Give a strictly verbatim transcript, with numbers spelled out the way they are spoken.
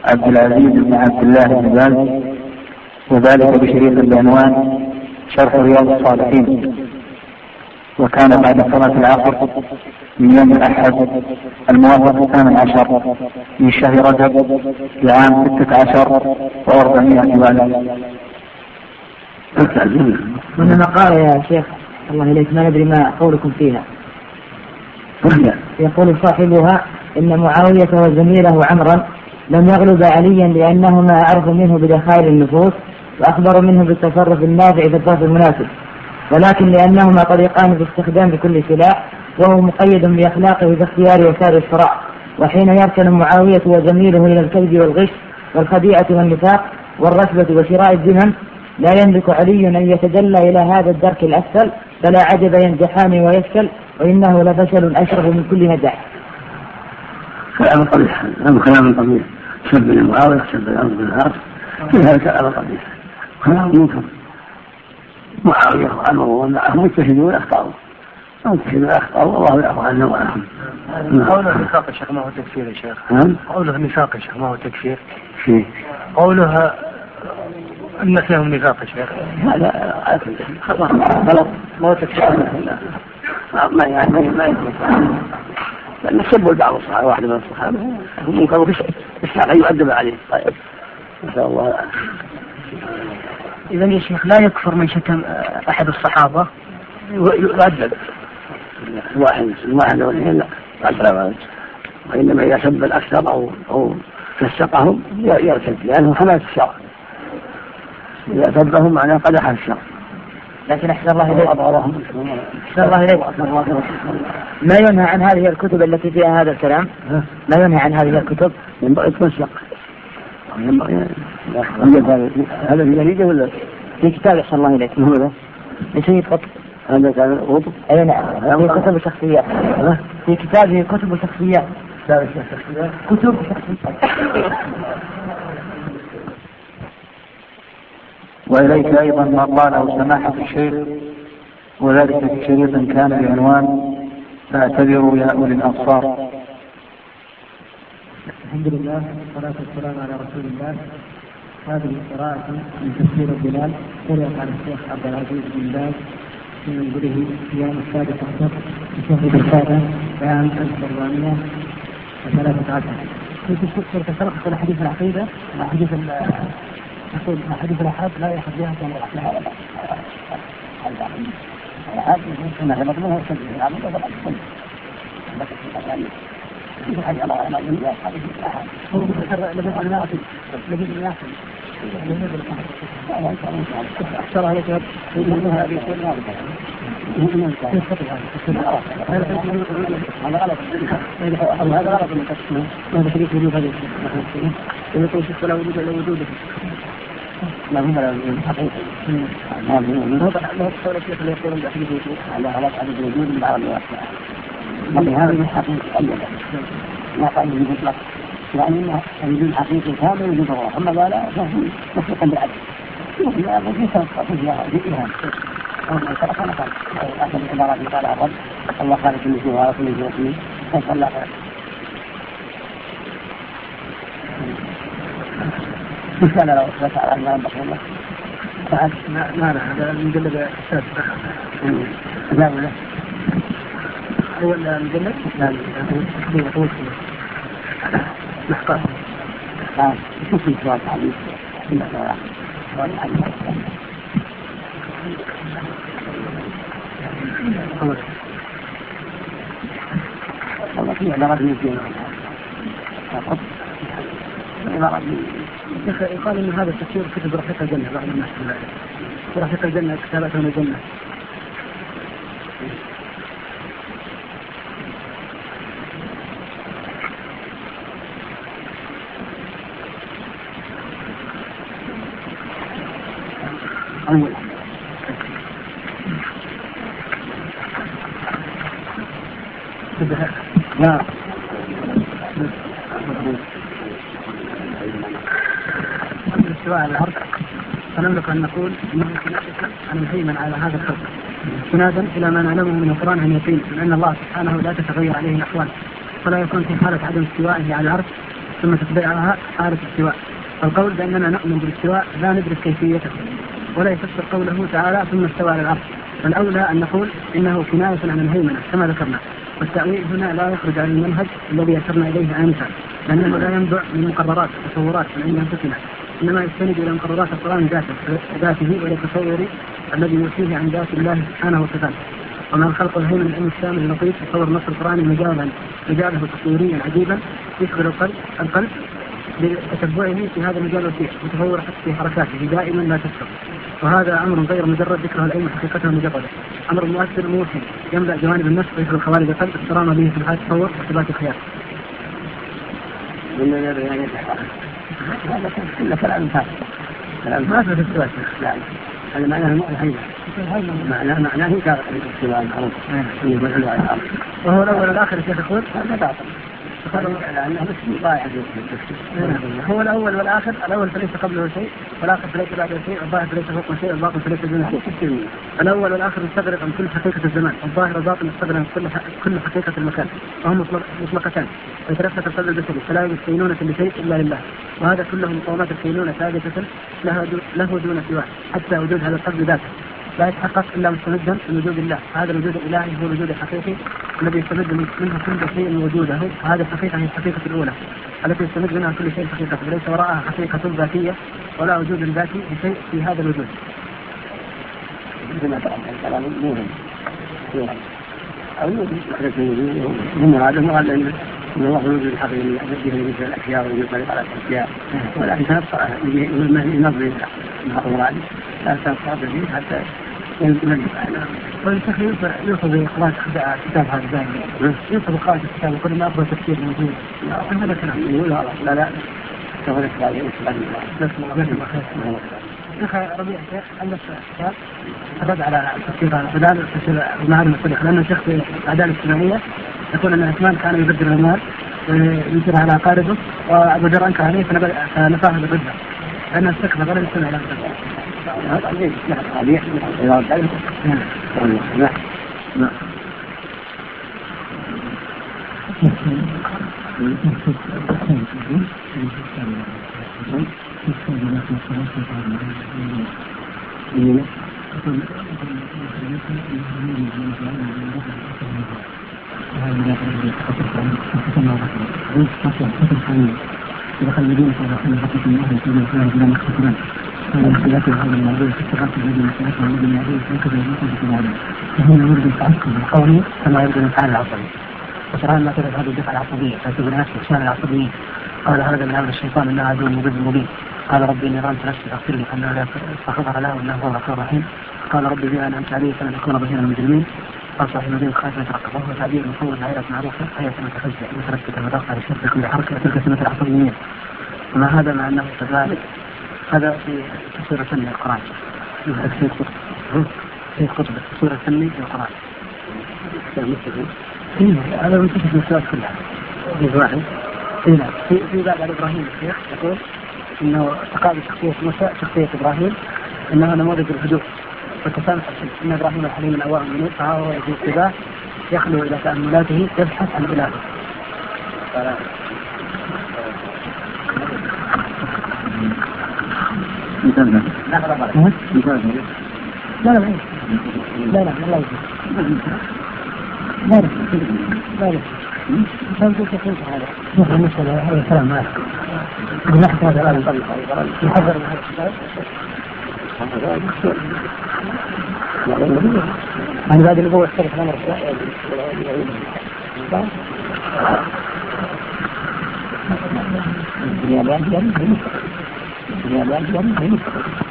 عبد العزيز بن عبد الله بن باز، وذلك بشريط بعنوان شرح رياض الصالحين. وكان بعد صلاة العصر من يوم الأحد الموافق الثامن عشر من شهر رجب لعام ستة عشر وأربعمائة وألف. من مقالة يا شيخ الله إليك ما ندري ما قولكم فيها. يقول صاحبها إن معاوية وزميله عمرا لم يغلب عليا لأنهما أعرف منه بدخائل النفوس وأخبر منه بالتصرف النافع في الظرف المناسب، ولكن لأنهما طريقان في استخدام كل سلاح، وهو مقيد بأخلاقه باختيار وسائل الصراع. وحين يركن معاوية وزميله إلى الكذب والغش والخديعة والنفاق والرشوة وشراء الذمم لا يملك علي أن يتدلى إلى هذا الدرك الأسفل، فلا عجب ينجحان ويفشل، وإنه لفشل أشرف من كل نجاح. كلام قبيح، هذا كلام قبيح، سب المعاوية سب الأرض بالعاص، في هذا كلام قبيح، كلام منكر. معاوية وعمر ومعهم مجتهدون أخطأوا، مجتهدون أخطأوا والله يعفو عنهم وعنهم. قوله نفاق الشيخ ما هو تكفير يا شيخ؟ قوله نفاق الشيخ ما هو تكفير؟ شيء قوله أن فيهم نفاق يا شيخ هذا خطأ غلط، ما هو تكفير. ما يعني ما يكون لأن سبوا بعض الصحابة، واحد من الصحابة منكر يستحق أن يؤدب عليه. طيب إن شاء الله. إذن يا شيخ لا يكفر من شتم أحد الصحابة؟ يؤدب واحد واحد أو اثنين لا يؤدب، وإنما إذا سب الأكثر أو أو فسقهم يرتد، لأنه حماية الشرع. إذا سبهم معناه قدح الشرع. لكن أحسن الله إليك أحسن الله إليك ما ينهى عن هذه الكتب التي فيها هذا الكلام؟ ما ينهى عن هذه الكتب؟ ينبغي تنسق. هذا في نتيجة ولا في كتاب أحسن الله إليك؟ هذا يسيد قطب. هذا كان قطب؟ أي نعم، في كتب شخصيات. في كتابه كتب شخصيات. كتب شخصيات. وإليك أيضا ما قاله سماحة الشيخ، وذلك في شريط كان بعنوان فاعتبروا يا أولي الأبصار. الحمد لله والصلاة والسلام على رسول الله. هذه قراءة من تفسير البلال قرأت على الشيخ عبد العزيز بن باز في منزله في يوم السادس عشر في شهر ذي القعدة عام ألف وأربعمائة وثلاثة عشر. كنت تذكر تشرحت الحديث العقيدة الحديث يقول حديث الأحاد لا يأخذ بها كما لا لا لا الأحاد يمكن أن يمضمه ويسجل العمل وضع السنة بس يعني يجب حاجة الله على الجميع حديث الأحاد هو بذكر لبس الناصر لبس الناصر أكثر هذا شهد يقولها أبي سنة هذا غلط هذا غلط من تسمه هذا شريك وجود هذه السنة يقول شخص لا وجود إلا وجوده لا هم لا حقيقي هو لا تصور الشيخ اللي يقولون بحديث وجود على علاقة عدد الوجود بالعربي والأسماء لكن هذا من حقيقي أيضا ما قال به مطلق يعني أن الوجود حقيقي هذا وجود الله، أما لا فهو مخلوقا بالعدل يمكن أن يكون في فيها إيهام أو من خلق نقل أحد العبارات اللي قالها الرب الله خالق كل شيء وعلى كل شيء وكيل كيف الله مثال لو أثبت على أن ربك الله فعد ما لا هذا المجلد السادس لا ولا هو المجلد لا هو طول محقق اه شوف في سؤال حديث سؤال حديث والله في عبارات من الدين يقال ان هذا التفسير كتب رفيق الجنه بعض الناس رفيق الجنه كتابته من الجنه أول لا الاستواء على الأرض فنملك أن نقول أنه أن نهيمن على هذا الخلق استنادا إلى ما نعلمه من القرآن عن يقين، لأن الله سبحانه لا تتغير عليه الأحوال، فلا يكون في حالة عدم استوائه على الأرض ثم تتبعها حالة الاستواء. القول بأننا نؤمن بالاستواء لا ندرك كيفيته ولا يفسر قوله تعالى ثم استوى على العرش، فالأولى أن نقول إنه كناية عن الهيمنة كما ذكرنا، والتأويل هنا لا يخرج عن المنهج الذي أشرنا إليه آنفا، لأنه لا ينبع من مقررات وتصورات من عند أنفسنا، إنما يستند إلى مقررات القرآن ذاته وإلى التصور الذي يوحيه عن ذات الله سبحانه وتعالى. ومن خلق الهيمن العلم الشامل اللطيف تصور نص القرآن مجالا مجاله تصويريا عجيبا يشغل القلب القلب بتتبعه في هذا المجال الوسيع وتطور في حركاته دائما لا تسكت، وهذا أمر غير مجرد ذكره العلم حقيقته مجرده، أمر مؤثر موحي يملأ جوانب النفس ويشغل خوارج القلب احتراما به في الحياة التصور وثبات الخيال. هذا كله كلام فارغ، ما في الاستواء، لا هذا معناه الهيمنة، معناه معناه كان الاستواء المعروف يقول على الأرض، وهو الأول والآخر الشيخ يقول هذا باطل. هو الأول والآخر، الأول فليس قبله شيء والآخر فليس بعده شيء، الظاهر فليس فوق شيء والباطن فليس دون شيء. الأول والآخر يستغرق عن كل حقيقة الزمان، الظاهر والباطن يستغرق عن كل كل حقيقة المكان، وهم مطلقتان ويترفق القلب البشري فلا يستينون لشيء إلا لله، وهذا كله مقومات الكينونة ثابتة له دون سواه، حتى وجود هذا القلب ذاته لا يتحقق إلا مستمدا من وجود الله. هذا الوجود الإلهي هو الوجود الحقيقي الذي يستمد منه كل شيء وجوده، هذه الحقيقة هي الحقيقة الأولى التي يستمد منها كل شيء حقيقة، وليس وراءها حقيقة ذاتية ولا وجود ذاتي لشيء في هذا الوجود. كما تعلم الكلام موهم أو هم هذا مراد أن الله الوجود الحقيقي يؤديه مثل الأشياء ويطلق على الأشياء، ولكن تنصر ينظر المقرآن لا تنصر به حتى ينجب عنه. والشيخ يوصل بإخراج كتاب هذا دائما يوصل بإخراج الكتاب وكل ما أفضل تفسير موجود هذا كلام يقول لا لا سوف نسبع شيخ ربيع شيخ عندك كتاب أرد على تفسير العدالة تفسير المعارف الصديقة، لأن الشيخ في العدالة الاجتماعية يقول أن عثمان كان يبدل المال وينكر على أقاربه وأبو ذر أنكر عليه فنفاه بالرجل لأنه استكبر ولا يستمع إلى الرجل. هذا عليه عليه إذا رد نعم نعم يخلدون في رسول حقيقة الله يسير الإسلام بلا مختصران هذا اختلاف هذا الموضوع في التغطي الذي يختلف عن الذي يعرف وكذا يمكن في العالم فهنا يريد التعكم القولي كما يريد الانفعال العصبي، وترى ما ترى هذه الدفعة العصبية تعتبر نفسه إشمال العصبيين. قال هذا من عمل الشيطان إنه عدو مبين مبين. قال ربي إني ظلمت نفسي فاغفر لي فإنه لا يغفر له إنه هو الغفور الرحيم. قال ربي بما أنعمت علي فلن أكون ظهيرا للمجرمين. قال صاحب الدين خايف يترقب وهو تعبير مصور العائلة معروفة هي متفزع متركزة مضغطة للشرط بكل حركة تلك سنة العصبيين. وما هذا مع أنه كذلك هذا في تفسير فني القرآن في قطب في قطب التفسير الفني للقرآن. هذا من تفسير السؤال كلها في واحد في في باب على إبراهيم الشيخ يقول إنه تقابل شخصية موسى شخصية إبراهيم إنها نموذج الهدوء والتسامح إن إبراهيم الحليم الأواه منيب فهو يجي اتباع يخلو إلى تأملاته يبحث عن إلهه. لا لا لا لا لا لا لا لا لا فهمت كيف هذا؟ نحن المسألة هذا الكلام معك بنحث هذا الآن يحذر من هذا الشيء أنا بعد الأبوة اختلف الأمر الدنيا بان بان بان بان بان